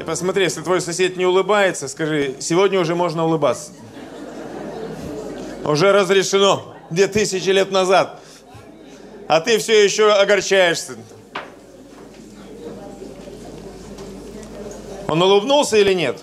И посмотри, если твой сосед не улыбается, скажи, сегодня уже можно улыбаться. Уже разрешено 2000 лет назад. А ты все еще огорчаешься. Он улыбнулся или нет?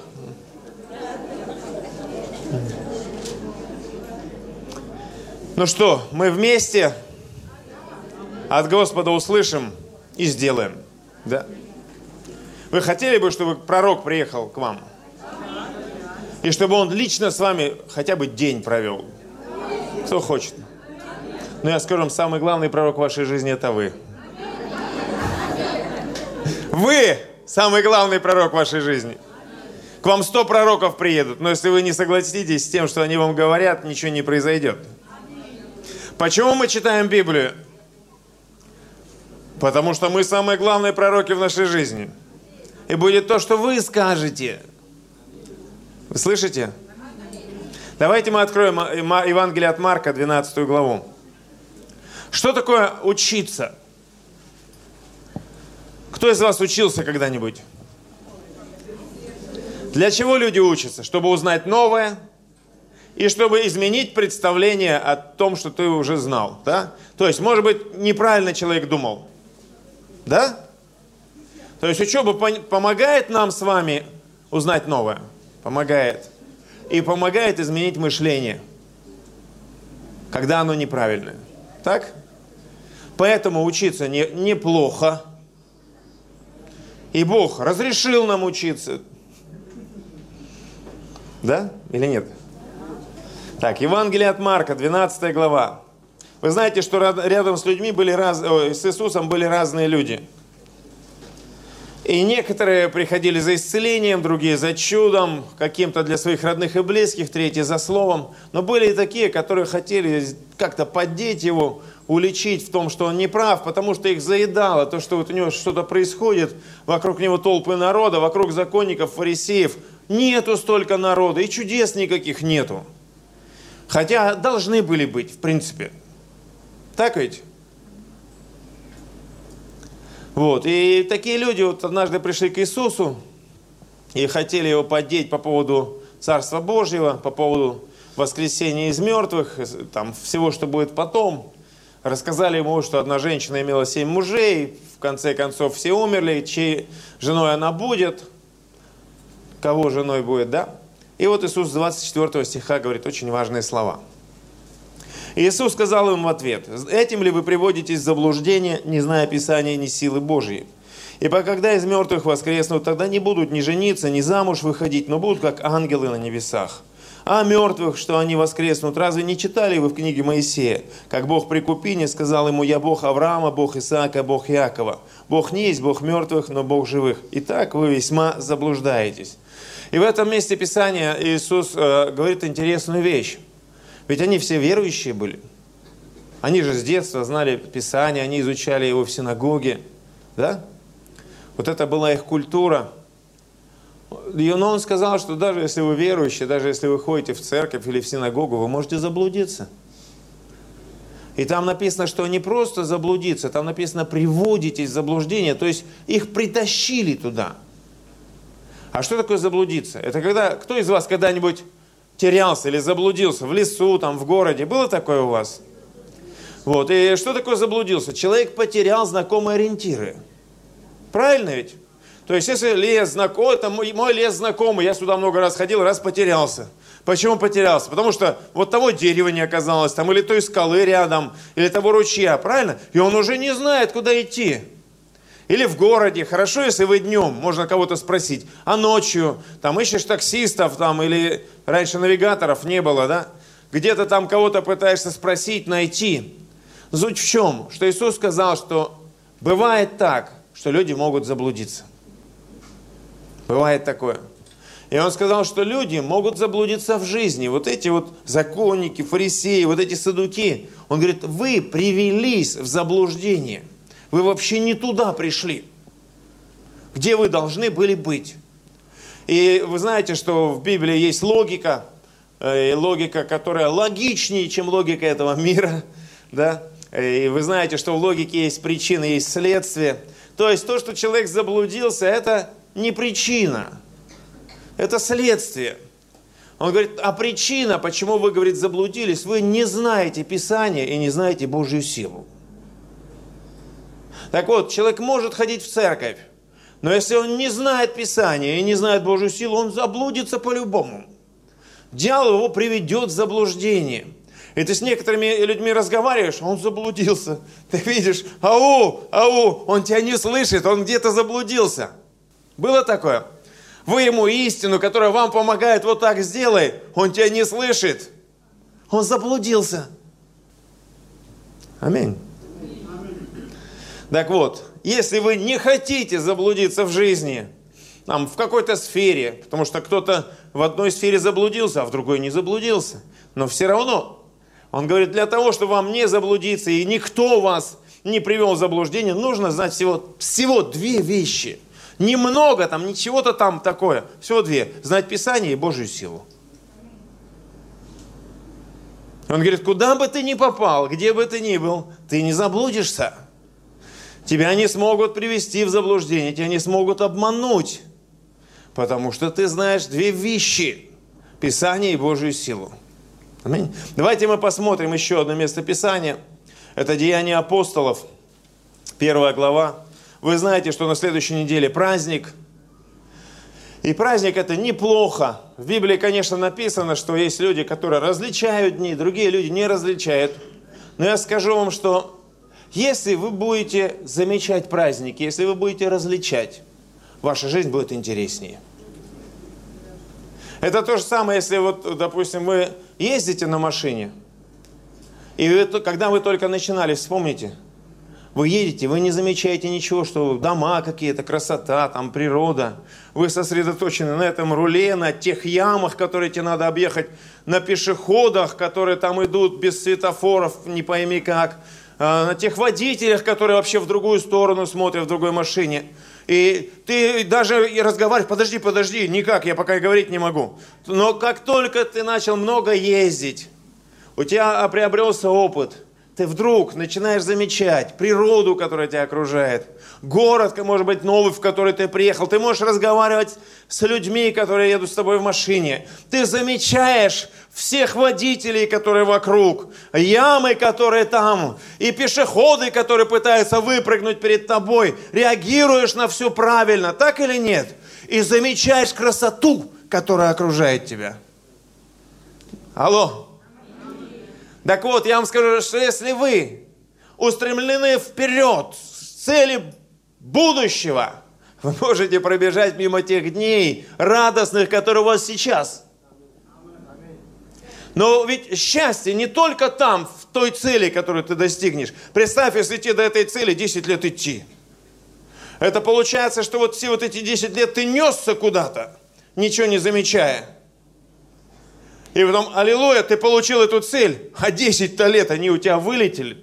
Ну что, мы вместе от Господа услышим и сделаем. Да? Вы хотели бы, чтобы пророк приехал к вам? И чтобы он лично с вами хотя бы день провел? Кто хочет? Но я скажу вам, самый главный пророк в вашей жизни – это вы. Вы самый главный пророк в вашей жизни. К вам 100 пророков приедут, но если вы не согласитесь с тем, что они вам говорят, ничего не произойдет. Почему мы читаем Библию? Потому что мы самые главные пророки в нашей жизни. И будет то, что вы скажете. Вы слышите? Давайте мы откроем Евангелие от Марка, 12 главу. Что такое учиться? Кто из вас учился когда-нибудь? Для чего люди учатся? Чтобы узнать новое и чтобы изменить представление о том, что ты уже знал. Да? То есть, может быть, неправильно человек думал. Да? То есть учеба помогает нам с вами узнать новое. Помогает. И помогает изменить мышление, когда оно неправильное. Так? Поэтому учиться неплохо. И Бог разрешил нам учиться. Да? Или нет? Так, Евангелие от Марка, 12 глава. Вы знаете, что рядом с людьми с Иисусом были разные люди. И некоторые приходили за исцелением, другие за чудом, каким-то для своих родных и близких, третьи за словом. Но были и такие, которые хотели как-то поддеть его, уличить в том, что он не прав, потому что их заедало то, что вот у него что-то происходит, вокруг него толпы народа, вокруг законников, фарисеев. Нету столько народа, и чудес никаких нету. Хотя должны были быть, в принципе. Так ведь? Вот. И такие люди вот однажды пришли к Иисусу и хотели его поддеть по поводу Царства Божьего, по поводу воскресения из мертвых, там, всего, что будет потом. Рассказали ему, что одна женщина имела 7 мужей, в конце концов все умерли, чьей женой она будет, кого женой будет, да? И вот Иисус с 24 стиха говорит очень важные слова. Иисус сказал им в ответ: «Этим ли вы приводитесь в заблуждение, не зная Писания, ни силы Божьей? Ибо когда из мертвых воскреснут, тогда не будут ни жениться, ни замуж выходить, но будут как ангелы на небесах. А мертвых, что они воскреснут, разве не читали вы в книге Моисея? Как Бог при Купине сказал ему: я Бог Авраама, Бог Исаака, Бог Иакова. Бог не есть Бог мертвых, но Бог живых. Итак, вы весьма заблуждаетесь». И в этом месте Писания Иисус говорит интересную вещь. Ведь они все верующие были. Они же с детства знали Писание, они изучали его в синагоге. Да? Вот это была их культура. Но он сказал, что даже если вы верующие, даже если вы ходите в церковь или в синагогу, вы можете заблудиться. И там написано, что не просто заблудиться, там написано приводитесь в заблуждение, то есть их притащили туда. А что такое заблудиться? Это когда, кто из вас когда-нибудь терялся или заблудился в лесу, там, в городе? Было такое у вас? Вот. И что такое заблудился? Человек потерял знакомые ориентиры. Правильно ведь? То есть, если лес знакомый, это мой лес знакомый, я сюда много раз ходил, раз потерялся. Почему потерялся? Потому что вот того дерева не оказалось, там, или той скалы рядом, или того ручья, правильно? И он уже не знает, куда идти. Или в городе. Хорошо, если вы днем, можно кого-то спросить, а ночью, там, ищешь таксистов, там, или раньше навигаторов не было, да? Где-то там кого-то пытаешься спросить, найти. Суть в чем? Что Иисус сказал, что бывает так, что люди могут заблудиться. Бывает такое. И Он сказал, что люди могут заблудиться в жизни. Вот эти вот законники, фарисеи, вот эти саддуки. Он говорит, вы привелись в заблуждение. Вы вообще не туда пришли, где вы должны были быть. И вы знаете, что в Библии есть логика, логика, которая логичнее, чем логика этого мира. Да? И вы знаете, что в логике есть причины, есть следствие. То есть то, что человек заблудился, это не причина. Это следствие. Он говорит, а причина, почему вы, говорит, заблудились, вы не знаете Писания и не знаете Божью силу. Так вот, человек может ходить в церковь, но если он не знает Писания и не знает Божью силу, он заблудится по-любому. Дьявол его приведет в заблуждение. И ты с некоторыми людьми разговариваешь, а он заблудился. Ты видишь, ау, он тебя не слышит, он где-то заблудился. Было такое? Вы ему истину, которая вам помогает, вот так сделай, он тебя не слышит. Он заблудился. Аминь. Так вот, если вы не хотите заблудиться в жизни, там, в какой-то сфере, потому что кто-то в одной сфере заблудился, а в другой не заблудился, но все равно, он говорит, для того, чтобы вам не заблудиться, и никто вас не привел в заблуждение, нужно знать всего две вещи. Немного там, ничего-то там такое, всего две. Знать Писание и Божью силу. Он говорит, куда бы ты ни попал, где бы ты ни был, ты не заблудишься. Тебя не смогут привести в заблуждение, тебя не смогут обмануть. Потому что ты знаешь две вещи. Писание и Божью силу. Аминь. Давайте мы посмотрим еще одно место Писания. Это Деяния апостолов, 1 глава. Вы знаете, что на следующей неделе праздник. И праздник это неплохо. В Библии, конечно, написано, что есть люди, которые различают дни, другие люди не различают. Но я скажу вам, что если вы будете замечать праздники, если вы будете различать, ваша жизнь будет интереснее. Это то же самое, если вот, допустим, вы ездите на машине, и вы, когда вы только начинали, вспомните, вы едете, вы не замечаете ничего, что дома какие-то, красота, там природа. Вы сосредоточены на этом руле, на тех ямах, которые тебе надо объехать, на пешеходах, которые там идут без светофоров, не пойми как, на тех водителях, которые вообще в другую сторону смотрят, в другой машине. И ты даже и разговариваешь, подожди, никак, я пока и говорить не могу. Но как только ты начал много ездить, у тебя приобрелся опыт, ты вдруг начинаешь замечать природу, которая тебя окружает, город, может быть, новый, в который ты приехал. Ты можешь разговаривать с людьми, которые едут с тобой в машине. Ты замечаешь всех водителей, которые вокруг, ямы, которые там, и пешеходы, которые пытаются выпрыгнуть перед тобой. Реагируешь на все правильно, так или нет? И замечаешь красоту, которая окружает тебя. Алло. Так вот, я вам скажу, что если вы устремлены вперед с цели будущего, вы можете пробежать мимо тех дней радостных, которые у вас сейчас. Но ведь счастье не только там, в той цели, которую ты достигнешь. Представь, если идти до этой цели 10 лет идти. Это получается, что вот все вот эти 10 лет ты несся куда-то, ничего не замечая. И потом, аллилуйя, ты получил эту цель, а 10 лет они у тебя вылетели.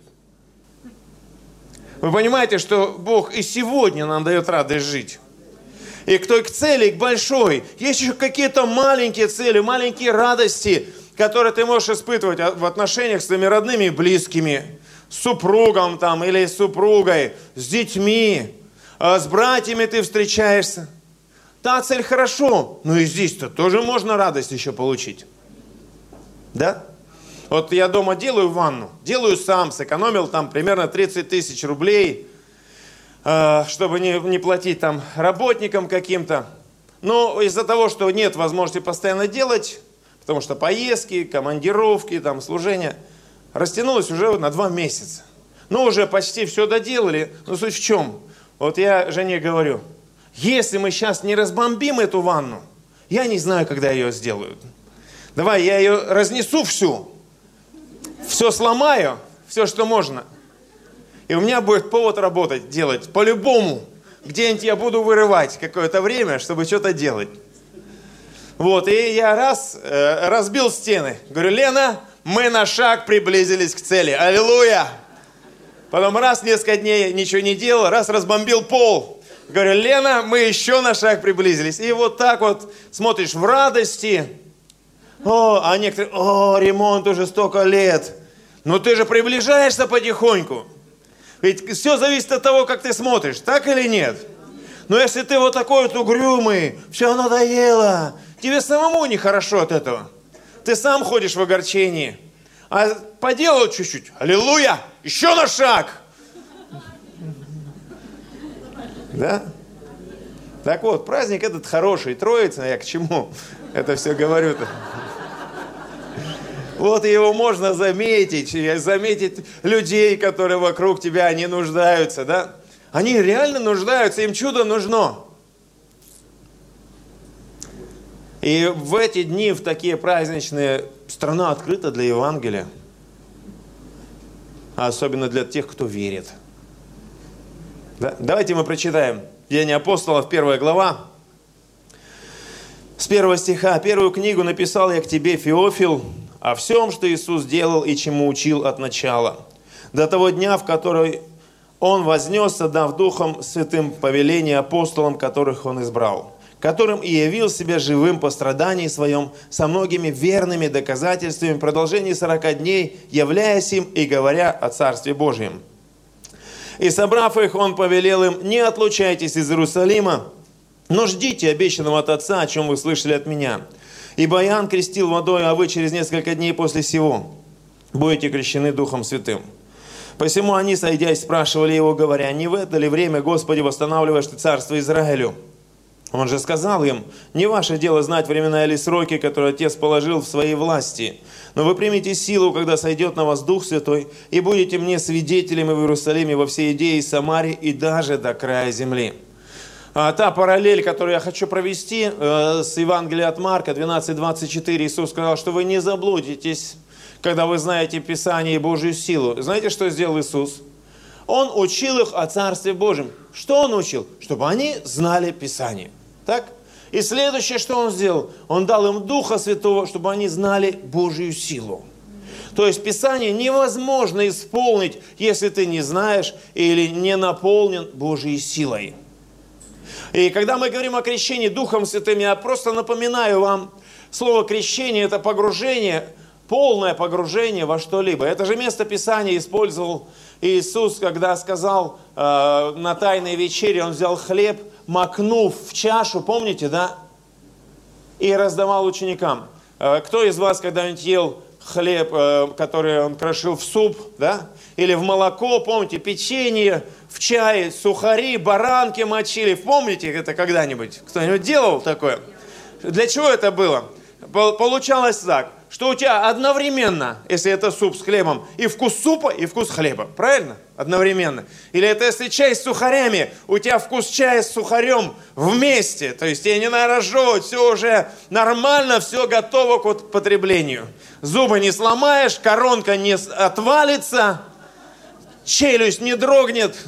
Вы понимаете, что Бог и сегодня нам дает радость жить. И к той к цели, к большой, есть еще какие-то маленькие цели, маленькие радости, которые ты можешь испытывать в отношениях с твоими родными и близкими, с супругом там или с супругой, с детьми, с братьями ты встречаешься. Та цель хорошо, но и здесь-то тоже можно радость еще получить. Да? Вот я дома делаю ванну, делаю сам, сэкономил там примерно 30 тысяч рублей, чтобы не платить там работникам каким-то. Но из-за того, что нет возможности постоянно делать, потому что поездки, командировки, там, служения, растянулось уже на 2 месяца. Ну, уже почти все доделали, но суть в чем? Вот я Жене говорю, если мы сейчас не разбомбим эту ванну, я не знаю, когда ее сделают. Давай, я ее разнесу всю, все сломаю, все, что можно. И у меня будет повод работать, делать, по-любому. Где-нибудь я буду вырывать какое-то время, чтобы что-то делать. Вот, и я разбил стены. Говорю, Лена, мы на шаг приблизились к цели. Аллилуйя! Потом несколько дней ничего не делал, разбомбил пол. Говорю, Лена, мы еще на шаг приблизились. И вот так вот смотришь в радости. А некоторые, ремонт уже столько лет. Но ты же приближаешься потихоньку. Ведь все зависит от того, как ты смотришь, так или нет? Но если ты вот такой вот угрюмый, все надоело, тебе самому нехорошо от этого. Ты сам ходишь в огорчении. А поделал чуть-чуть, аллилуйя, еще на шаг. Да? Так вот, праздник этот хороший, Троица, я к чему это все говорю-то? Вот его можно заметить людей, которые вокруг тебя, они нуждаются, да? Они реально нуждаются, им чудо нужно. И в эти дни, в такие праздничные, страна открыта для Евангелия. А особенно для тех, кто верит. Да? Давайте мы прочитаем Деяния апостолов, 1 глава. С 1 стиха. «Первую книгу написал я к тебе, Феофил, о всем, что Иисус делал и чему учил от начала, до того дня, в который Он вознесся, дав Духом Святым повеление апостолам, которых Он избрал, которым и явил себя живым по страдании своем, со многими верными доказательствами в продолжении 40 дней, являясь им и говоря о Царстве Божьем. И собрав их, Он повелел им: не отлучайтесь из Иерусалима, но ждите обещанного от Отца, о чем вы слышали от меня. Ибо Иоанн крестил водой, а вы через несколько дней после сего будете крещены Духом Святым». Посему они, сойдясь, спрашивали его, говоря: не в это ли время, Господи, восстанавливаешь ты царство Израилю? Он же сказал им: не ваше дело знать времена или сроки, которые Отец положил в своей власти. Но вы примите силу, когда сойдет на вас Дух Святой, и будете мне свидетелями в Иерусалиме, во всей Иудее и Самарии, и даже до края земли. Та параллель, которую я хочу провести с Евангелия от Марка 12:24, Иисус сказал, что вы не заблудитесь, когда вы знаете Писание и Божью силу. Знаете, что сделал Иисус? Он учил их о Царстве Божьем. Что Он учил? Чтобы они знали Писание. Так? И следующее, что Он сделал? Он дал им Духа Святого, чтобы они знали Божью силу. То есть Писание невозможно исполнить, если ты не знаешь или не наполнен Божьей силой. И когда мы говорим о крещении Духом Святым, я просто напоминаю вам, слово крещение – это погружение, полное погружение во что-либо. Это же место Писания использовал Иисус, когда сказал на Тайной вечере, Он взял хлеб, макнув в чашу, помните, да? И раздавал ученикам. Кто из вас когда-нибудь ел хлеб, который Он крошил в суп, да? Или в молоко, помните, печенье, в чай, сухари, баранки мочили. Помните это когда-нибудь? Кто-нибудь делал такое? Для чего это было? Получалось так, что у тебя одновременно, если это суп с хлебом, и вкус супа, и вкус хлеба. Правильно? Одновременно. Или это если чай с сухарями, у тебя вкус чая с сухарем вместе. То есть тебе не надо разжевывать, все уже нормально, все готово к употреблению. Зубы не сломаешь, коронка не отвалится, челюсть не дрогнет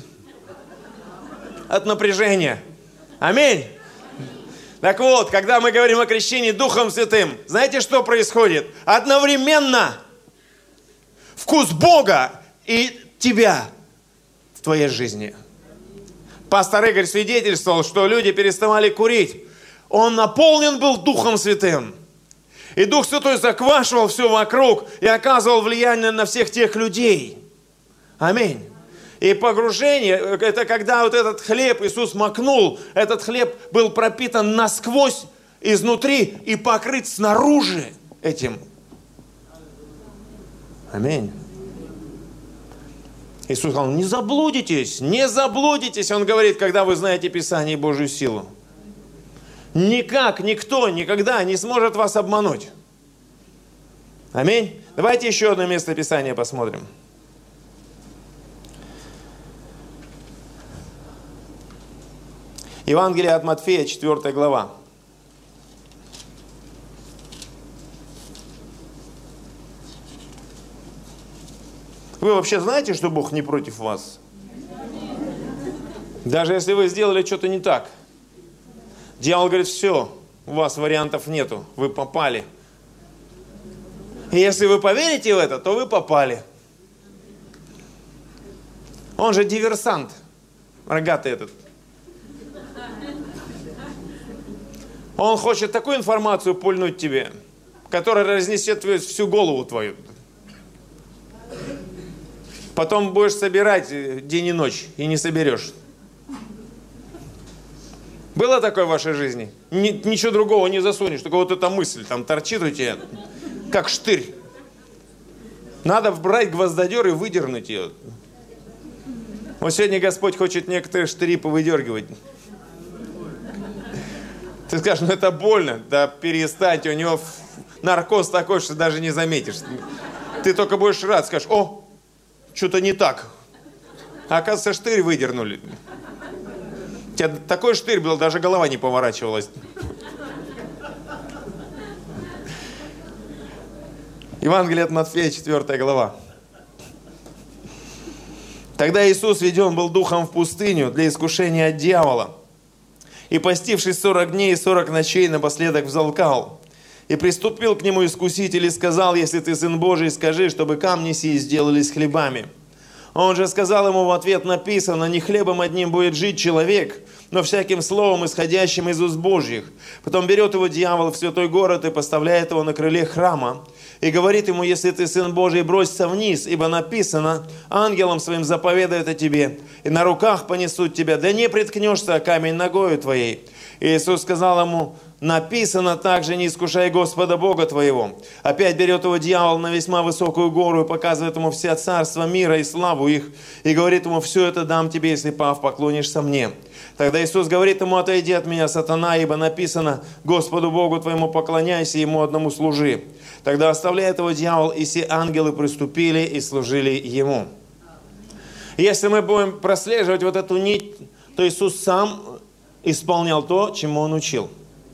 от напряжения. Аминь. Так вот, когда мы говорим о крещении Духом Святым, знаете, что происходит? Одновременно вкус Бога и тебя в твоей жизни. Пастор Игорь свидетельствовал, что люди переставали курить. Он наполнен был Духом Святым. И Дух Святой заквашивал все вокруг и оказывал влияние на всех тех людей. Аминь. И погружение, это когда вот этот хлеб Иисус макнул, этот хлеб был пропитан насквозь, изнутри и покрыт снаружи этим. Аминь. Иисус сказал: не заблудитесь, не заблудитесь. Он говорит, когда вы знаете Писание и Божью силу. Никак, никто, никогда не сможет вас обмануть. Аминь. Давайте еще одно место Писания посмотрим. Евангелие от Матфея, 4 глава. Вы вообще знаете, что Бог не против вас? Даже если вы сделали что-то не так. Дьявол говорит: все, у вас вариантов нету, вы попали. И если вы поверите в это, то вы попали. Он же диверсант, рогатый этот. Он хочет такую информацию пульнуть тебе, которая разнесет всю голову твою. Потом будешь собирать день и ночь, и не соберешь. Было такое в вашей жизни? Ничего другого не засунешь, только вот эта мысль там торчит у тебя, как штырь. Надо брать гвоздодер и выдернуть ее. Вот сегодня Господь хочет некоторые штыри повыдергивать. Ты скажешь, ну это больно. Да перестаньте, у него наркоз такой, что даже не заметишь. Ты только будешь рад, скажешь, о, что-то не так. А оказывается, штырь выдернули. У тебя такой штырь был, даже голова не поворачивалась. Евангелие от Матфея, 4 глава. Тогда Иисус веден был духом в пустыню для искушения от дьявола. И, постившись 40 дней и 40 ночей, напоследок взалкал. И приступил к нему искуситель и сказал, если ты Сын Божий, скажи, чтобы камни сии сделались хлебами. Он же сказал ему в ответ, написано, не хлебом одним будет жить человек, но всяким словом, исходящим из уст Божьих. Потом берет его дьявол в святой город и поставляет его на крыле храма. И говорит ему, если ты Сын Божий, бросься вниз, ибо написано, ангелом своим заповедает о тебе, и на руках понесут тебя, да не приткнешься о камень ногою твоей. И Иисус сказал ему, написано также, не искушай Господа Бога твоего. Опять берет его дьявол на весьма высокую гору и показывает ему все царства мира и славу их, и говорит ему, все это дам тебе, если пав поклонишься мне. Тогда Иисус говорит ему, отойди от меня, сатана, ибо написано, Господу Богу твоему поклоняйся, ему одному служи. Тогда оставляет его дьявол, и все ангелы приступили и служили ему. Если мы будем прослеживать вот эту нить, то Иисус сам исполнял то, чему Он учил.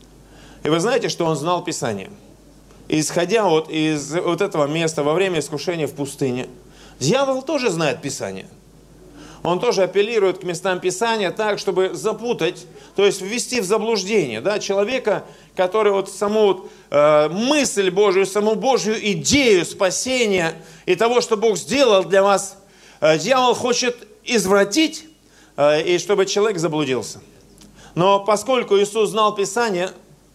И вы знаете, что Он знал Писание. И исходя вот из вот этого места во время искушения в пустыне, дьявол тоже знает Писание. Он тоже апеллирует к местам Писания так, чтобы запутать, то есть ввести в заблуждение, да, человека, который вот саму мысль Божию, саму Божью идею спасения и того, что Бог сделал для вас, дьявол хочет извратить, и чтобы человек заблудился. Но поскольку Иисус знал Писание,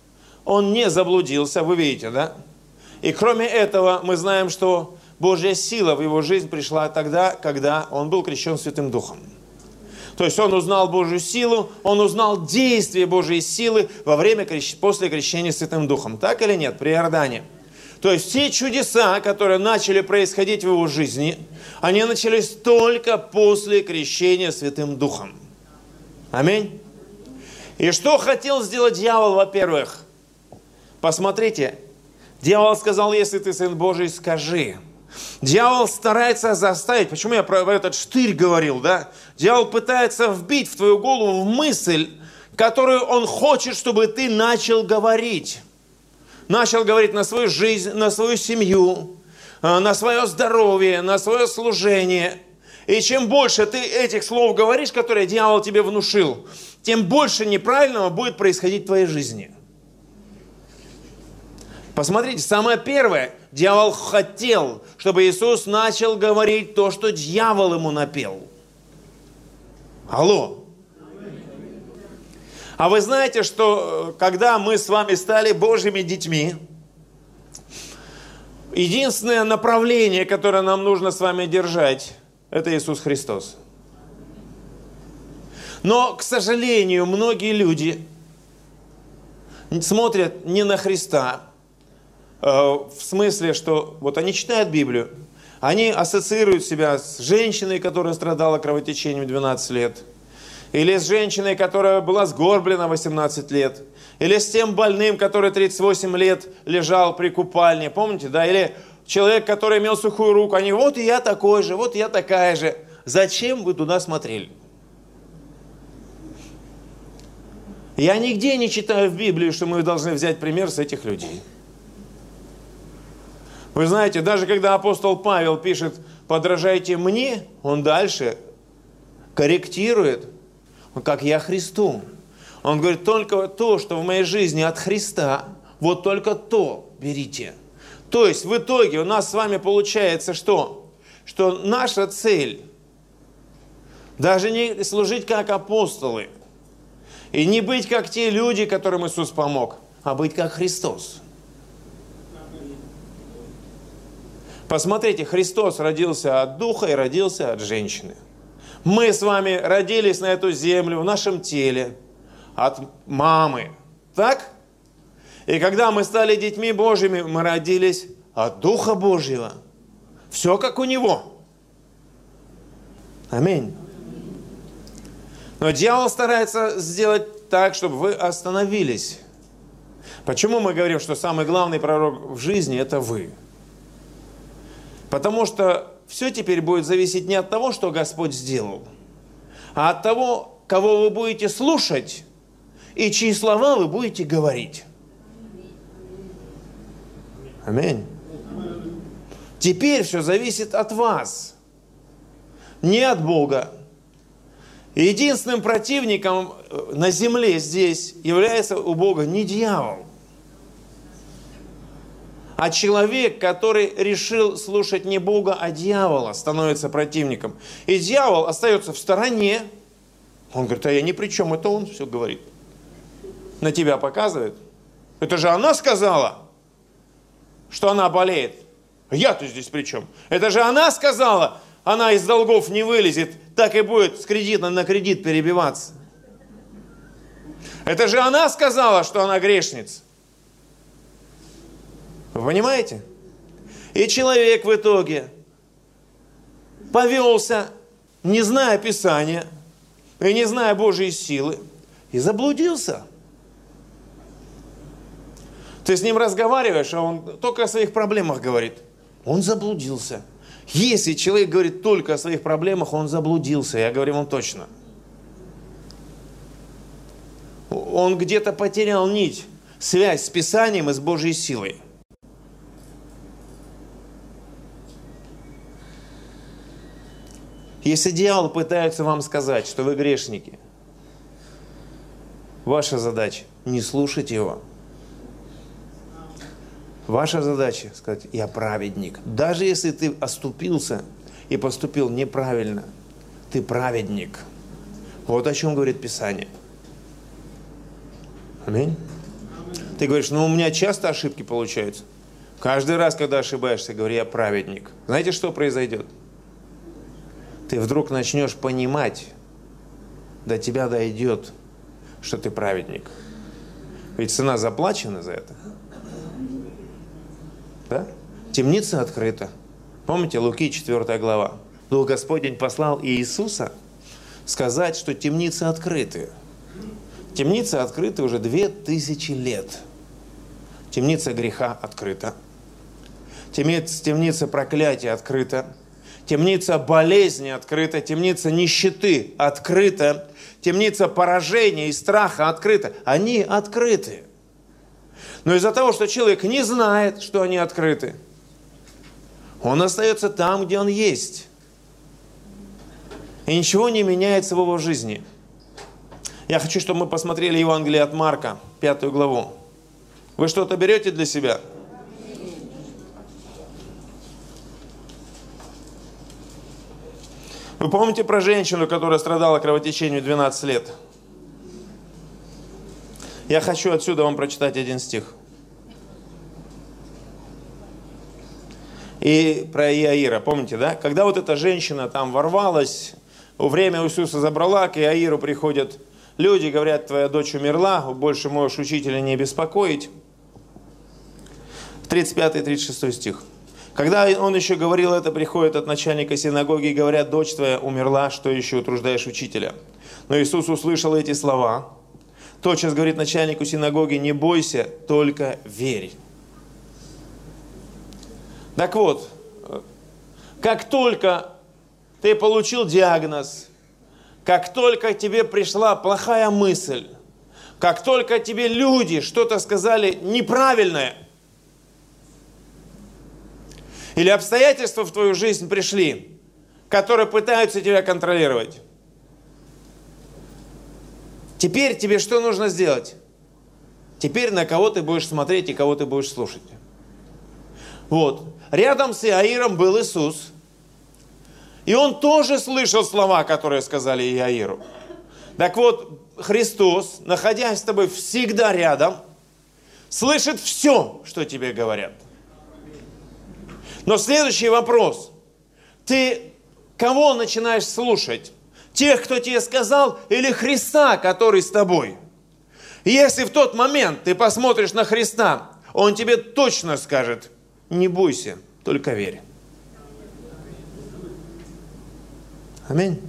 Он не заблудился, вы видите, да? И кроме этого мы знаем, что Божья сила в его жизнь пришла тогда, когда он был крещен Святым Духом. То есть он узнал Божью силу, он узнал действие Божьей силы после крещения Святым Духом. Так или нет? При Иордане. То есть все чудеса, которые начали происходить в его жизни, они начались только после крещения Святым Духом. Аминь. И что хотел сделать дьявол, во-первых? Посмотрите, дьявол сказал, если ты Сын Божий, скажи. Дьявол старается заставить, почему я про этот штырь говорил, да? Дьявол пытается вбить в твою голову мысль, которую он хочет, чтобы ты начал говорить. Начал говорить на свою жизнь, на свою семью, на свое здоровье, на свое служение. И чем больше ты этих слов говоришь, которые дьявол тебе внушил, тем больше неправильного будет происходить в твоей жизни. Посмотрите, самое первое, дьявол хотел, чтобы Иисус начал говорить то, что дьявол ему напел. Алло. А вы знаете, что когда мы с вами стали Божьими детьми, единственное направление, которое нам нужно с вами держать, это Иисус Христос. Но, к сожалению, многие люди смотрят не на Христа, в смысле, что вот они читают Библию, они ассоциируют себя с женщиной, которая страдала кровотечением 12 лет, или с женщиной, которая была сгорблена 18 лет, или с тем больным, который 38 лет лежал при купальне, помните, да, или человек, который имел сухую руку, они, вот и я такой же, вот и я такая же. Зачем вы туда смотрели? Я нигде не читаю в Библии, что мы должны взять пример с этих людей. Вы знаете, даже когда апостол Павел пишет «подражайте мне», он дальше корректирует, как я Христу. Он говорит, только то, что в моей жизни от Христа, вот только то берите. То есть в итоге у нас с вами получается что? Что наша цель даже не служить как апостолы и не быть как те люди, которым Иисус помог, а быть как Христос. Посмотрите, Христос родился от Духа и родился от женщины. Мы с вами родились на эту землю в нашем теле. от мамы. Так? И когда мы стали детьми Божьими, мы родились от Духа Божьего. Все как у Него. Аминь. Но дьявол старается сделать так, чтобы вы остановились. Почему мы говорим, что самый главный пророк в жизни – это вы? Потому что все теперь будет зависеть не от того, что Господь сделал, а от того, кого вы будете слушать и чьи слова вы будете говорить. Аминь. Теперь все зависит от вас, не от Бога. И единственным противником на земле здесь является у Бога не дьявол, а человек, который решил слушать не Бога, а дьявола, становится противником. И дьявол остается в стороне. Он говорит, а я ни при чем, это он все говорит. На тебя показывает. Это же она сказала, что она болеет. А я-то здесь при чем? Это же она сказала, она из долгов не вылезет, так и будет с кредита на кредит перебиваться. Это же она сказала, что она грешница. Вы понимаете? И человек в итоге повелся, не зная Писания, и не зная Божьей силы, и заблудился. Ты с ним разговариваешь, а он только о своих проблемах говорит. Он заблудился. Если человек говорит только о своих проблемах, он заблудился, я говорю вам точно. Он где-то потерял нить, связь с Писанием и с Божьей силой. Если дьявол пытается вам сказать, что вы грешники, ваша задача не слушать его. Ваша задача сказать, я праведник. Даже если ты оступился и поступил неправильно, ты праведник. Вот о чем говорит Писание. Аминь. Ты говоришь, ну у меня часто ошибки получаются. Каждый раз, когда ошибаешься, говори, я праведник. Знаете, что произойдет? Ты вдруг начнешь понимать, до тебя дойдет, что ты праведник. Ведь цена заплачена за это. Да? Темница открыта. Помните, Луки 4 глава. Дух Господень послал Иисуса сказать, что темницы открыты. Темницы открыты уже 2000 лет. Темница греха открыта. Темница проклятия открыта. Темница болезни открыта. Темница нищеты открыта. Темница поражения и страха открыта. Они открыты. Но из-за того, что человек не знает, что они открыты, он остается там, где он есть. И ничего не меняется в его жизни. Я хочу, чтобы мы посмотрели Евангелие от Марка, 5 главу. Вы что-то берете для себя? Вы помните про женщину, которая страдала кровотечением 12 лет? Я хочу отсюда вам прочитать один стих. И про Иаира, помните, да? Когда вот эта женщина там ворвалась, время Иисуса забрала, к Иаиру приходят люди, говорят, твоя дочь умерла, больше можешь учителя не беспокоить. 35-36 стих. Когда он еще говорил это, приходят от начальника синагоги и говорят, дочь твоя умерла, что еще утруждаешь учителя? Но Иисус услышал эти слова. Тотчас говорит начальнику синагоги, не бойся, только верь. Так вот, как только ты получил диагноз, как только тебе пришла плохая мысль, как только тебе люди что-то сказали неправильное, или обстоятельства в твою жизнь пришли, которые пытаются тебя контролировать, теперь тебе что нужно сделать? Теперь на кого ты будешь смотреть и кого ты будешь слушать. Вот. Рядом с Иаиром был Иисус. И он тоже слышал слова, которые сказали Иаиру. Так вот, Христос, находясь с тобой всегда рядом, слышит все, что тебе говорят. Но следующий вопрос. Ты кого начинаешь слушать? Тех, кто тебе сказал, или Христа, который с тобой? И если в тот момент ты посмотришь на Христа, Он тебе точно скажет: не бойся, только верь. Аминь.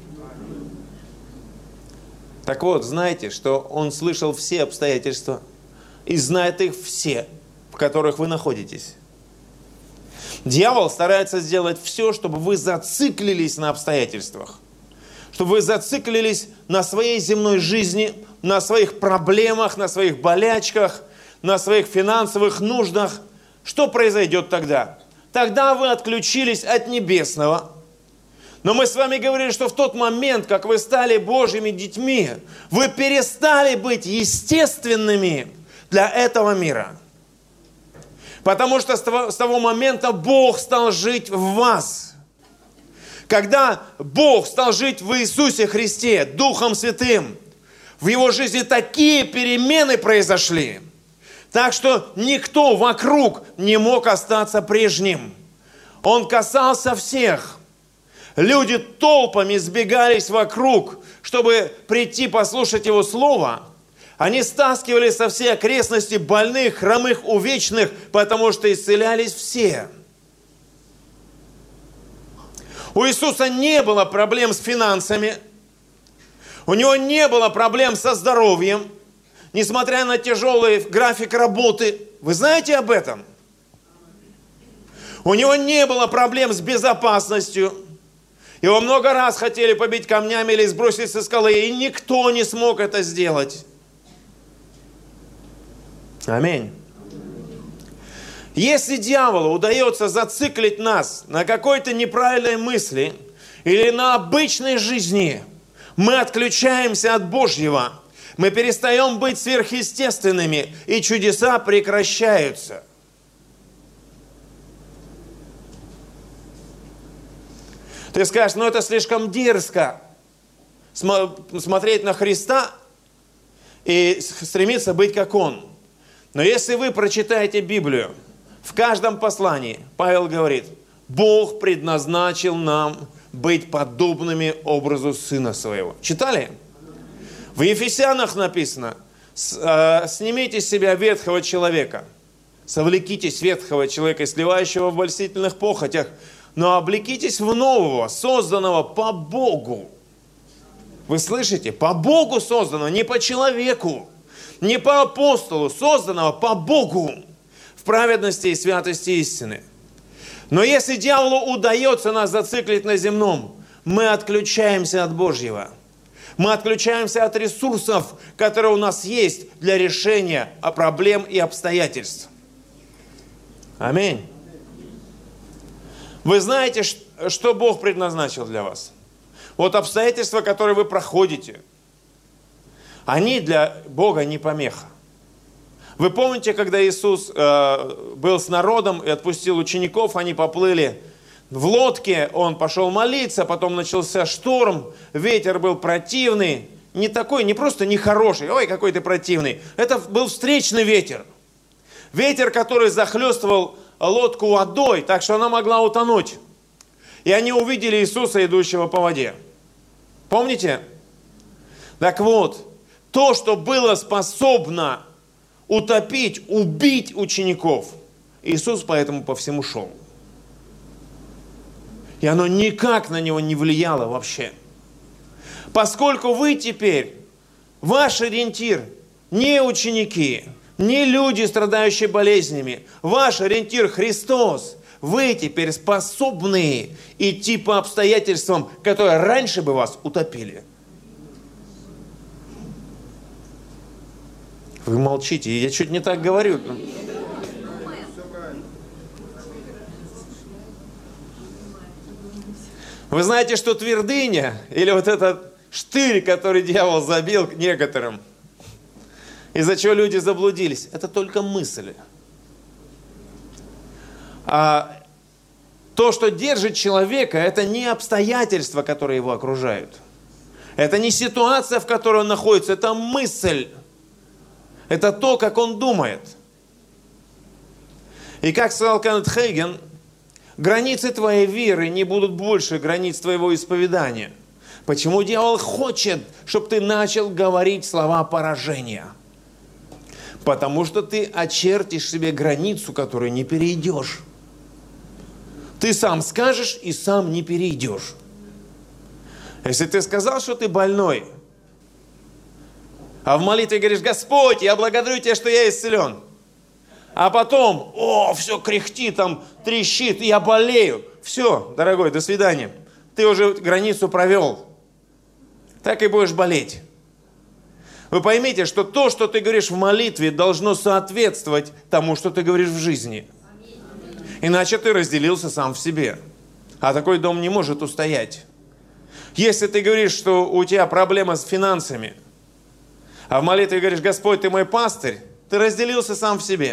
Так вот, знайте, что Он слышал все обстоятельства и знает их все, в которых вы находитесь. Дьявол старается сделать все, чтобы вы зациклились на обстоятельствах, чтобы вы зациклились на своей земной жизни, на своих проблемах, на своих болячках, на своих финансовых нуждах. Что произойдет тогда? Тогда вы отключились от небесного. Но мы с вами говорили, что в тот момент, как вы стали Божьими детьми, вы перестали быть естественными для этого мира. Потому что с того момента Бог стал жить в вас. Когда Бог стал жить в Иисусе Христе, Духом Святым, в Его жизни такие перемены произошли, так что никто вокруг не мог остаться прежним. Он касался всех. Люди толпами сбегались вокруг, чтобы прийти послушать Его Слово. Они стаскивали со всей окрестности больных, хромых, увечных, потому что исцелялись все. У Иисуса не было проблем с финансами. У Него не было проблем со здоровьем, несмотря на тяжелый график работы. Вы знаете об этом? У Него не было проблем с безопасностью. Его много раз хотели побить камнями или сбросить со скалы, и никто не смог это сделать. Аминь. Если дьяволу удается зациклить нас на какой-то неправильной мысли или на обычной жизни, мы отключаемся от Божьего, мы перестаем быть сверхъестественными, и чудеса прекращаются. Ты скажешь: ну это слишком дерзко смотреть на Христа и стремиться быть как Он. Но если вы прочитаете Библию, в каждом послании Павел говорит: Бог предназначил нам быть подобными образу Сына Своего. Читали? В Ефесянах написано: снимите с себя ветхого человека, совлекитесь ветхого человека, сливающего в обольстительных похотях, но облекитесь в нового, созданного по Богу. Вы слышите? По Богу созданного, не по человеку. Не по апостолу, созданного по Богу, в праведности и святости истины. Но если дьяволу удается нас зациклить на земном, мы отключаемся от Божьего. Мы отключаемся от ресурсов, которые у нас есть для решения проблем и обстоятельств. Аминь. Вы знаете, что Бог предназначил для вас? Вот обстоятельства, которые вы проходите, они для Бога не помеха. Вы помните, когда Иисус был с народом и отпустил учеников, они поплыли в лодке, Он пошел молиться, потом начался шторм, ветер был противный, не такой, не просто нехороший, ой, какой ты противный, это был встречный ветер. Ветер, который захлестывал лодку водой, так что она могла утонуть. И они увидели Иисуса, идущего по воде. Помните? Так вот, то, что было способно утопить, убить учеников, Иисус поэтому по всему шел. И оно никак на него не влияло вообще. Поскольку вы теперь, ваш ориентир не ученики, не люди, страдающие болезнями, ваш ориентир Христос, вы теперь способны идти по обстоятельствам, которые раньше бы вас утопили. Вы молчите, я чуть не так говорю. Вы знаете, что твердыня, или вот этот штырь, который дьявол забил к некоторым, из-за чего люди заблудились, это только мысли. А то, что держит человека, это не обстоятельства, которые его окружают. Это не ситуация, в которой он находится, это мысль. Это то, как он думает. И как сказал Кеннет Хейген, границы твоей веры не будут больше границ твоего исповедания. Почему дьявол хочет, чтобы ты начал говорить слова поражения? Потому что ты очертишь себе границу, которую не перейдешь. Ты сам скажешь и сам не перейдешь. Если ты сказал, что ты больной, а в молитве говоришь: Господь, я благодарю Тебя, что я исцелен. А потом, все кряхтит, там трещит, я болею. Все, дорогой, до свидания. Ты уже границу провел. Так и будешь болеть. Вы поймите, что то, что ты говоришь в молитве, должно соответствовать тому, что ты говоришь в жизни. Иначе ты разделился сам в себе. А такой дом не может устоять. Если ты говоришь, что у тебя проблема с финансами, а в молитве говоришь: Господь, ты мой пастырь, ты разделился сам в себе.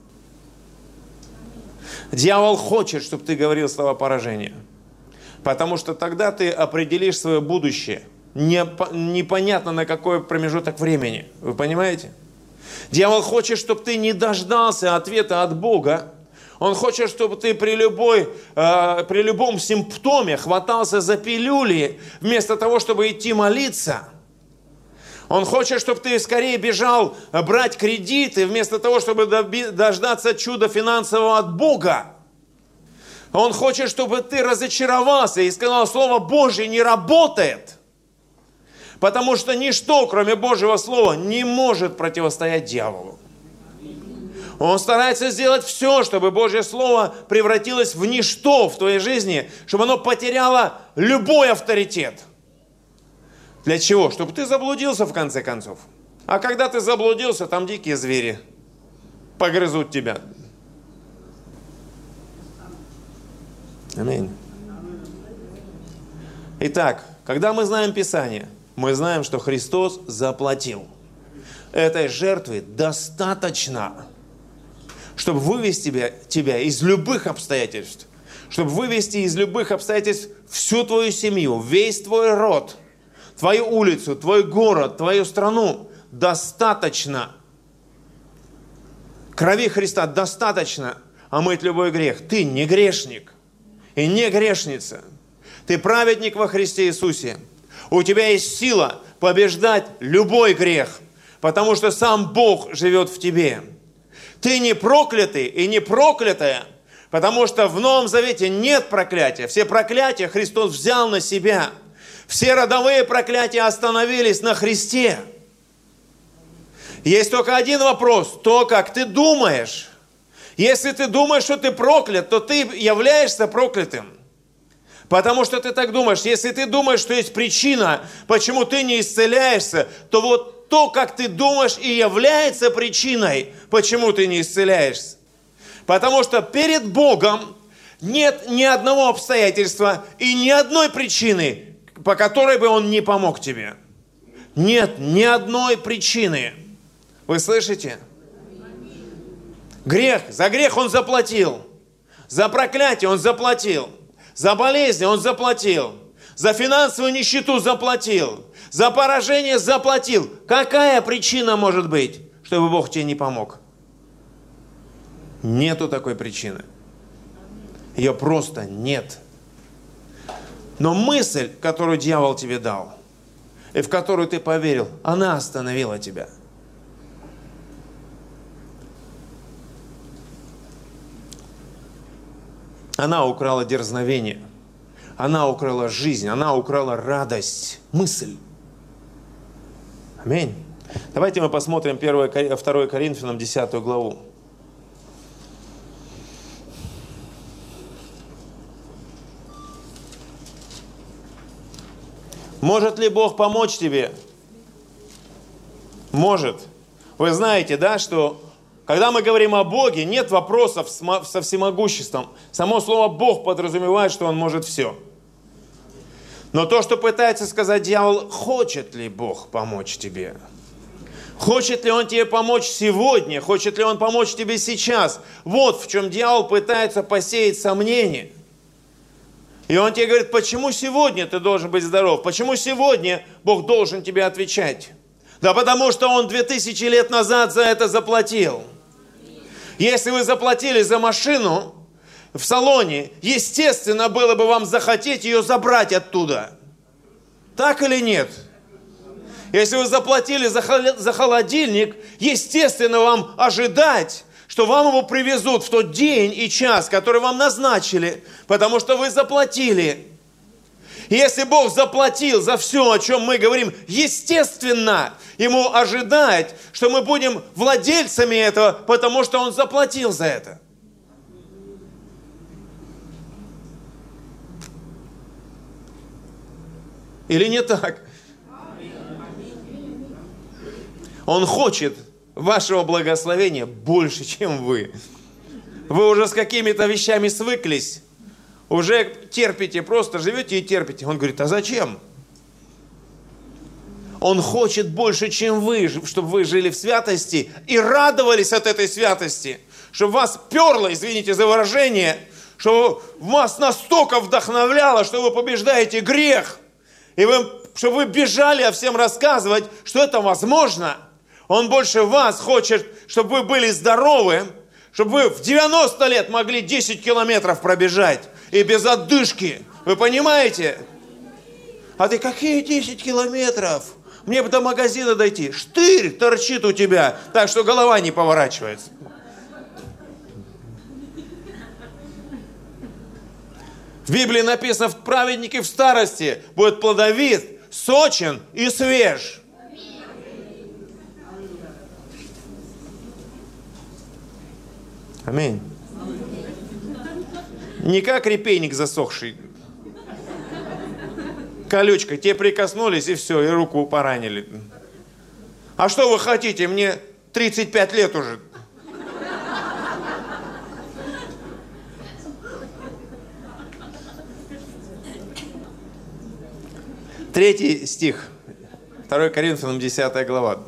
Дьявол хочет, чтобы ты говорил слова поражения. Потому что тогда ты определишь свое будущее. Непонятно на какой промежуток времени. Вы понимаете? Дьявол хочет, чтобы ты не дождался ответа от Бога. Он хочет, чтобы ты при любом симптоме хватался за пилюли, вместо того, чтобы идти молиться. Он хочет, чтобы ты скорее бежал брать кредиты, вместо того, чтобы дождаться чуда финансового от Бога. Он хочет, чтобы ты разочаровался и сказал: Слово Божье не работает. Потому что ничто, кроме Божьего Слова, не может противостоять дьяволу. Он старается сделать все, чтобы Божье Слово превратилось в ничто в твоей жизни, чтобы оно потеряло любой авторитет. Для чего? Чтобы ты заблудился в конце концов. А когда ты заблудился, там дикие звери погрызут тебя. Аминь. Итак, когда мы знаем Писание, мы знаем, что Христос заплатил. Этой жертвы достаточно, чтобы вывести тебя из любых обстоятельств, чтобы вывести из любых обстоятельств всю твою семью, весь твой род, твою улицу, твой город, твою страну. Достаточно. Крови Христа достаточно омыть любой грех. Ты не грешник и не грешница. Ты праведник во Христе Иисусе. У тебя есть сила побеждать любой грех, потому что сам Бог живет в тебе. Ты не проклятый и не проклятая, потому что в Новом Завете нет проклятия. Все проклятия Христос взял на себя. Все родовые проклятия остановились на Христе. Есть только один вопрос: то, как ты думаешь. Если ты думаешь, что ты проклят, то ты являешься проклятым. Потому что ты так думаешь. Если ты думаешь, что есть причина, почему ты не исцеляешься, то вот то, как ты думаешь, и является причиной, почему ты не исцеляешься. Потому что перед Богом нет ни одного обстоятельства и ни одной причины, по которой бы Он не помог тебе. Нет ни одной причины. Вы слышите? Грех. За грех Он заплатил. За проклятие Он заплатил. За болезни Он заплатил. За финансовую нищету заплатил. За поражение заплатил. Какая причина может быть, чтобы Бог тебе не помог? Нету такой причины. Ее просто нет. Но мысль, которую дьявол тебе дал, и в которую ты поверил, она остановила тебя. Она украла дерзновение. Она украла жизнь. Она украла радость. Мысль. Аминь. Давайте мы посмотрим 2 Коринфянам 10 главу. Может ли Бог помочь тебе? Может. Вы знаете, да, что когда мы говорим о Боге, нет вопросов со всемогуществом. Само слово «Бог» подразумевает, что Он может все. Но то, что пытается сказать дьявол: хочет ли Бог помочь тебе? Хочет ли Он тебе помочь сегодня? Хочет ли Он помочь тебе сейчас? Вот в чем дьявол пытается посеять сомнения. И он тебе говорит: почему сегодня ты должен быть здоров? Почему сегодня Бог должен тебе отвечать? Да потому что Он 2000 лет назад за это заплатил. Если вы заплатили за машину в салоне, естественно, было бы вам захотеть ее забрать оттуда. Так или нет? Если вы заплатили за холодильник, естественно, вам ожидать, что вам его привезут в тот день и час, который вам назначили, потому что вы заплатили. И если Бог заплатил за все, о чем мы говорим, естественно, Ему ожидать, что мы будем владельцами этого, потому что Он заплатил за это. Или не так? Он хочет вашего благословения больше, чем вы. Вы уже с какими-то вещами свыклись, уже терпите, просто живете и терпите. Он говорит, а зачем? Он хочет больше, чем вы, чтобы вы жили в святости и радовались от этой святости, чтобы вас перло, извините за выражение, чтобы вас настолько вдохновляло, что вы побеждаете грех, и чтобы вы бежали, а всем рассказывать, что это возможно. Он больше вас хочет, чтобы вы были здоровы, чтобы вы в 90 лет могли 10 километров пробежать и без отдышки. Вы понимаете? А ты, какие 10 километров? Мне бы до магазина дойти. Штырь торчит у тебя, так что голова не поворачивается. В Библии написано, праведники в старости будет плодовит, сочен и свеж. Аминь. Не как репейник засохший. Колючкой. Те прикоснулись, и все, и руку поранили. А что вы хотите? Мне 35 лет уже. Третий стих. 2 Коринфянам 10 глава.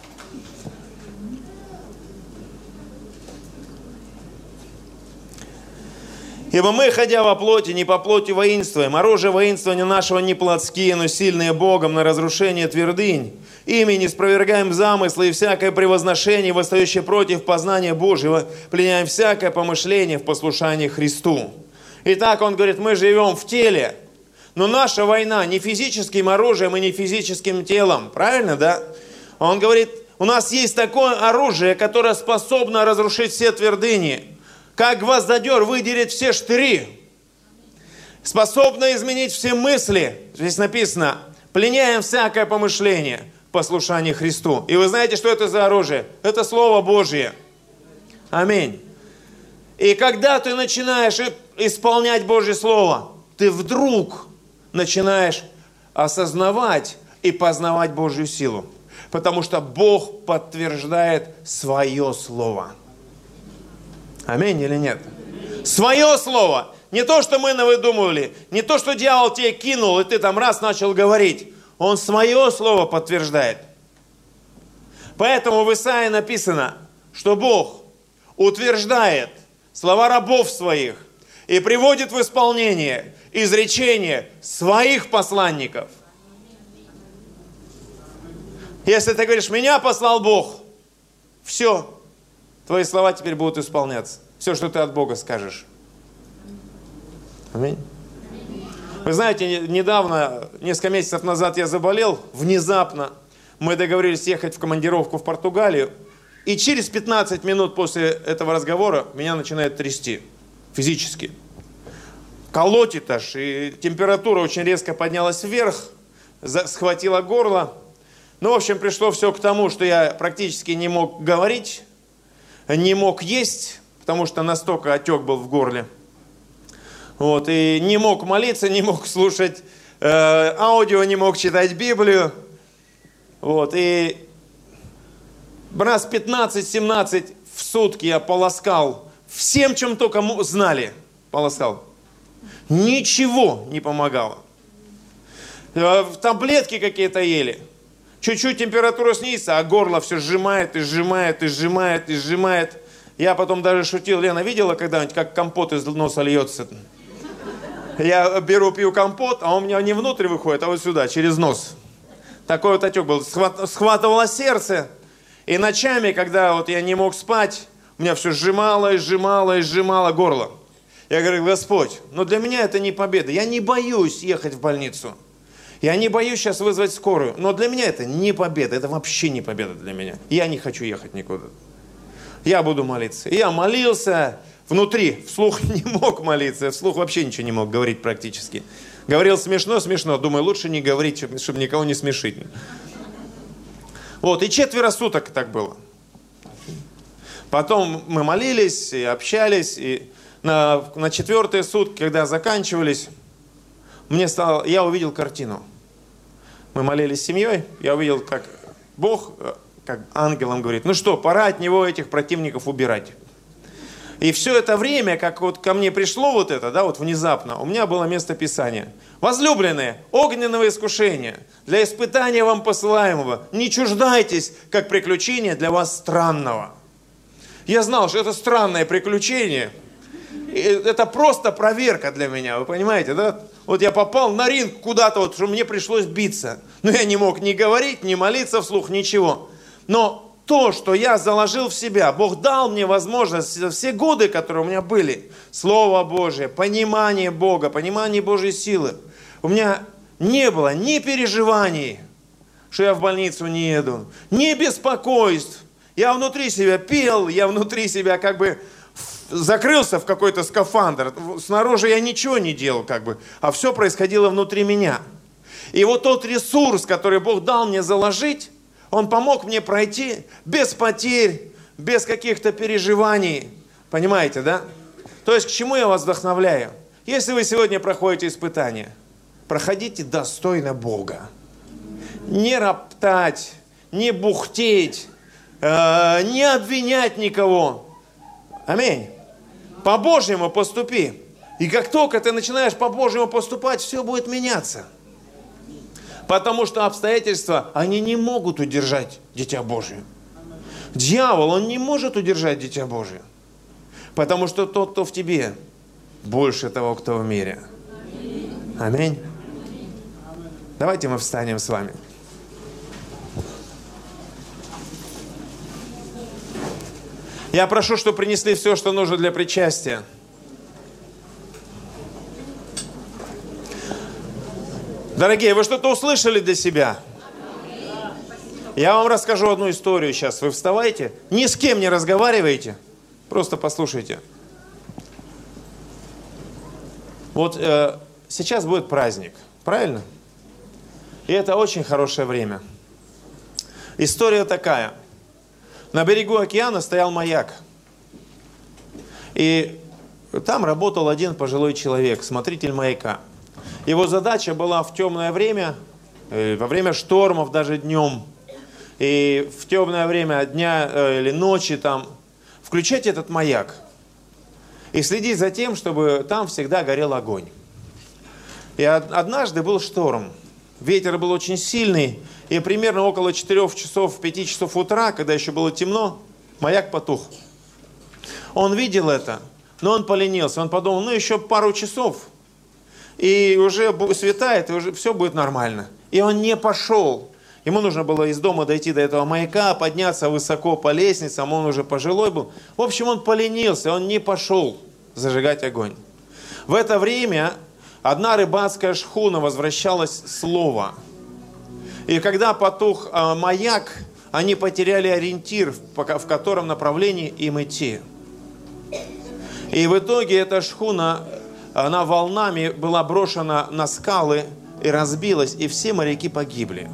Ибо мы, ходя во плоти, не по плоти воинствуем. Оружие воинствования нашего не плотские, но сильные Богом на разрушение твердынь. Ими не спровергаем замыслы и всякое превозношение, восстающее против познания Божьего, пленяем всякое помышление в послушании Христу. Итак, он говорит, мы живем в теле, но наша война не физическим оружием и не физическим телом. Правильно, да? Он говорит, у нас есть такое оружие, которое способно разрушить все твердыни. Как гвоздодер выдерет все штыри, способно изменить все мысли. Здесь написано, пленяем всякое помышление в послушании Христу. И вы знаете, что это за оружие? Это Слово Божье. Аминь. И когда ты начинаешь исполнять Божье Слово, ты вдруг начинаешь осознавать и познавать Божью силу. Потому что Бог подтверждает свое Слово. Аминь или нет? Свое слово. Не то, что мы навыдумывали. Не то, что дьявол тебе кинул, и ты там раз начал говорить. Он свое слово подтверждает. Поэтому в Исаии написано, что Бог утверждает слова рабов своих и приводит в исполнение изречения своих посланников. Если ты говоришь, меня послал Бог, все. Твои слова теперь будут исполняться. Все, что ты от Бога скажешь. Аминь. Вы знаете, недавно, несколько месяцев назад я заболел, внезапно. Мы договорились ехать в командировку в Португалию. И через 15 минут после этого разговора меня начинает трясти. Физически. Колотит аж. И температура очень резко поднялась вверх. Схватила горло. Ну, в общем, пришло все к тому, что я практически не мог говорить. Не мог есть, потому что настолько отек был в горле. Вот, и не мог молиться, не мог слушать аудио, не мог читать Библию. Вот, и раз 15-17 в сутки я полоскал всем, чем только знали, полоскал. Ничего не помогало. Таблетки какие-то ели. Чуть-чуть температура снизится, а горло все сжимает и сжимает и сжимает и сжимает. Я потом даже шутил, Лена, видела когда-нибудь, как компот из носа льется? Я пью компот, а он у меня не внутрь выходит, а вот сюда, через нос. Такой вот отек был. Схватывало сердце. И ночами, когда вот я не мог спать, у меня все сжимало и сжимало и сжимало горло. Я говорю, Господь, но для меня это не победа. Я не боюсь ехать в больницу. Я не боюсь сейчас вызвать скорую, но для меня это не победа, это вообще не победа для меня. Я не хочу ехать никуда. Я буду молиться. И я молился внутри, вслух не мог молиться, вслух вообще ничего не мог говорить практически. Говорил смешно, думаю, лучше не говорить, чтобы никого не смешить. Вот, и 4 суток так было. Потом мы молились и общались, и на 4-е сутки, когда заканчивались, я увидел картину. Мы молились с семьей, я увидел, как Бог, как ангелам говорит, ну что, пора от него этих противников убирать. И все это время, как вот ко мне пришло вот это, да, вот внезапно, у меня было место Писания. Возлюбленные, огненного искушения, для испытания вам посылаемого, не чуждайтесь, как приключение для вас странного. Я знал, что это странное приключение. Это просто проверка для меня, вы понимаете, да? Вот я попал на ринг куда-то, вот, что мне пришлось биться. Но я не мог ни говорить, ни молиться вслух, ничего. Но то, что я заложил в себя, Бог дал мне возможность за все годы, которые у меня были, Слово Божие, понимание Бога, понимание Божьей силы. У меня не было ни переживаний, что я в больницу не еду, ни беспокойств. Я внутри себя пел, я внутри себя как бы закрылся в какой-то скафандр. Снаружи я ничего не делал, как бы, а все происходило внутри меня. И вот тот ресурс, который Бог дал мне заложить, Он помог мне пройти без потерь, без каких-то переживаний. Понимаете, да? То есть к чему я вас вдохновляю? Если вы сегодня проходите испытания, проходите достойно Бога. Не роптать, не бухтеть, не обвинять никого. Аминь. По-божьему поступи. И как только ты начинаешь по-божьему поступать, все будет меняться. Потому что обстоятельства, они не могут удержать Дитя Божие. Дьявол, он не может удержать Дитя Божие. Потому что тот, кто в тебе, больше того, кто в мире. Аминь. Давайте мы встанем с вами. Я прошу, чтобы принесли все, что нужно для причастия. Дорогие, вы что-то услышали для себя? Я вам расскажу одну историю сейчас. Вы вставайте, ни с кем не разговаривайте, просто послушайте. Вот сейчас будет праздник, правильно? И это очень хорошее время. История такая. На берегу океана стоял маяк. И там работал один пожилой человек, смотритель маяка. Его задача была в темное время, во время штормов, даже днем, и в темное время дня или ночи там, включать этот маяк и следить за тем, чтобы там всегда горел огонь. И однажды был шторм. Ветер был очень сильный, и примерно около 4 часов, 5 часов утра, когда еще было темно, маяк потух. Он видел это, но он поленился. Он подумал, ну еще пару часов, и уже светает, и уже все будет нормально. И он не пошел. Ему нужно было из дома дойти до этого маяка, подняться высоко по лестницам, он уже пожилой был. В общем, он поленился, он не пошел зажигать огонь. В это время одна рыбацкая шхуна возвращалась с лова. И когда потух маяк, они потеряли ориентир, в котором направлении им идти. И в итоге эта шхуна, она волнами была брошена на скалы и разбилась, и все моряки погибли.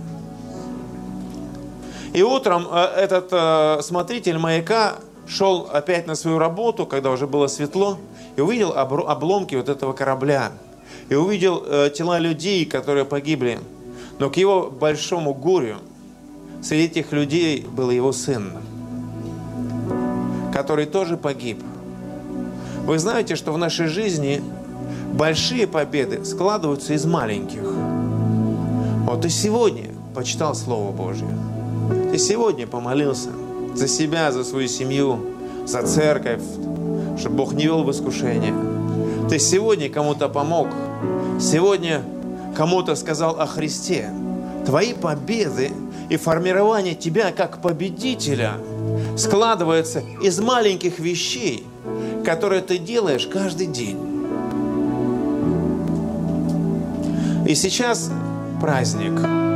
И утром этот смотритель маяка шел опять на свою работу, когда уже было светло, и увидел обломки вот этого корабля. И увидел тела людей, которые погибли. Но к его большому горю среди этих людей был его сын, который тоже погиб. Вы знаете, что в нашей жизни большие победы складываются из маленьких. Вот ты сегодня почитал Слово Божье. Ты сегодня помолился за себя, за свою семью, за церковь, чтобы Бог не вел в искушение. Ты сегодня кому-то помог. Сегодня кому-то сказал о Христе. Твои победы и формирование тебя как победителя складывается из маленьких вещей, которые ты делаешь каждый день. И сейчас праздник.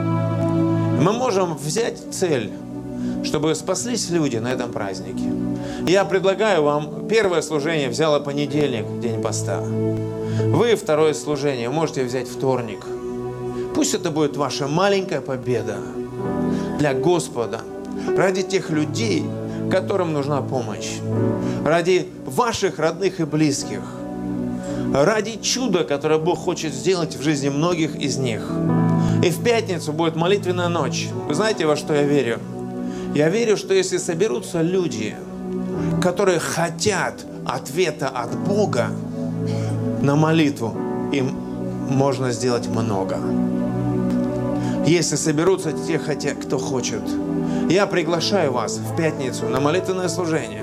Мы можем взять цель, чтобы спаслись люди на этом празднике. Я предлагаю вам первое служение взяло понедельник, день поста. Вы второе служение можете взять вторник. Пусть это будет ваша маленькая победа для Господа, ради тех людей, которым нужна помощь, ради ваших родных и близких, ради чуда, которое Бог хочет сделать в жизни многих из них. И в пятницу будет молитвенная ночь. Вы знаете, во что я верю? Я верю, что если соберутся люди, которые хотят ответа от Бога на молитву, им можно сделать много. Если соберутся те, кто хочет. Я приглашаю вас в пятницу на молитвенное служение.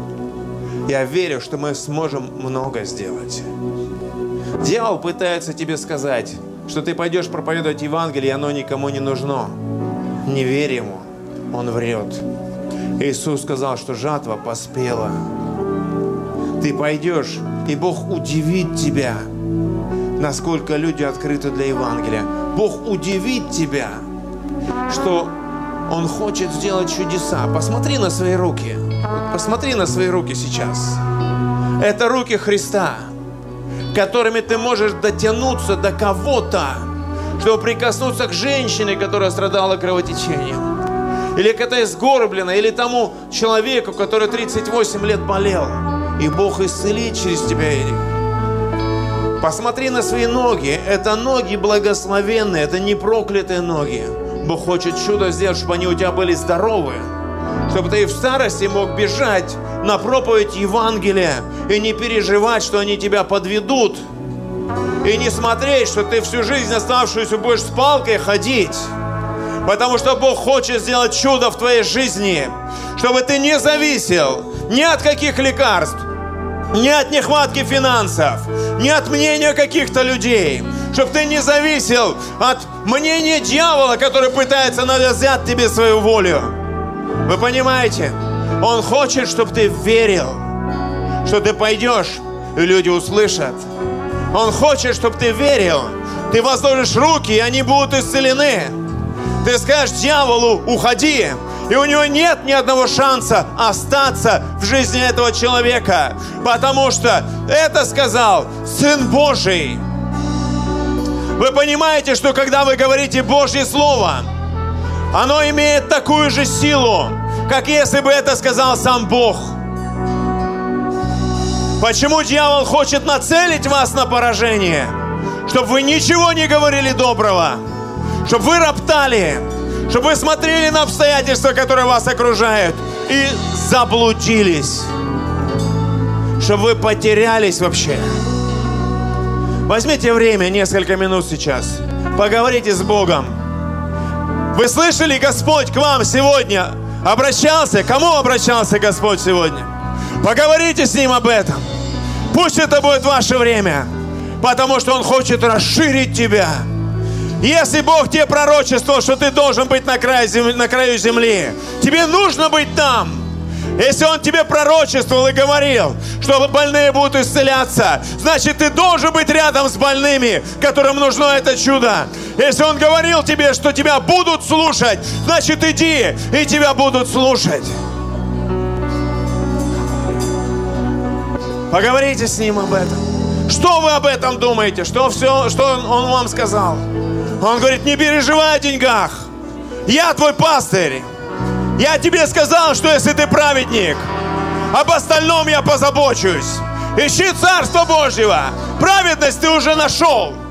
Я верю, что мы сможем много сделать. Дьявол пытается тебе сказать, что ты пойдешь проповедовать Евангелие, и оно никому не нужно. Не верь ему, он врет. Иисус сказал, что жатва поспела. Ты пойдешь, и Бог удивит тебя, насколько люди открыты для Евангелия. Бог удивит тебя, что Он хочет сделать чудеса. Посмотри на свои руки. Посмотри на свои руки сейчас. Это руки Христа, которыми ты можешь дотянуться до кого-то, чтобы прикоснуться к женщине, которая страдала кровотечением. Или к этой сгорбленной, или тому человеку, который 38 лет болел. И Бог исцелит через тебя. Посмотри на свои ноги. Это ноги благословенные, это не проклятые ноги. Бог хочет чудо сделать, чтобы они у тебя были здоровы. Чтобы ты и в старости мог бежать на проповедь Евангелия и не переживать, что они тебя подведут. И не смотреть, что ты всю жизнь оставшуюся будешь с палкой ходить. Потому что Бог хочет сделать чудо в твоей жизни. Чтобы ты не зависел ни от каких лекарств, ни от нехватки финансов, ни от мнения каких-то людей. Чтобы ты не зависел от мнения дьявола, который пытается навязать тебе свою волю. Вы понимаете? Он хочет, чтобы ты верил, что ты пойдешь, и люди услышат. Он хочет, чтобы ты верил. Ты возложишь руки, и они будут исцелены. Ты скажешь дьяволу: уходи. И у него нет ни одного шанса остаться в жизни этого человека. Потому что это сказал Сын Божий. Вы понимаете, что когда вы говорите Божье Слово, оно имеет такую же силу, как если бы это сказал сам Бог. Почему дьявол хочет нацелить вас на поражение? Чтобы вы ничего не говорили доброго. Чтобы вы роптали. Чтобы вы смотрели на обстоятельства, которые вас окружают, и заблудились. Чтобы вы потерялись вообще. Возьмите время, несколько минут сейчас. Поговорите с Богом. Вы слышали, Господь к вам сегодня обращался? Кому обращался Господь сегодня? Поговорите с Ним об этом. Пусть это будет ваше время. Потому что Он хочет расширить тебя. Если Бог тебе пророчествовал, что ты должен быть на краю земли, тебе нужно быть там. Если Он тебе пророчествовал и говорил, что больные будут исцеляться, значит, ты должен быть рядом с больными, которым нужно это чудо. Если Он говорил тебе, что тебя будут слушать, значит, иди, и тебя будут слушать. Поговорите с Ним об этом. Что вы об этом думаете? Что Он вам сказал? Он говорит: не переживай о деньгах. Я твой пастырь. Я тебе сказал, что если ты праведник, об остальном я позабочусь. Ищи Царство Божьего. Праведность ты уже нашел.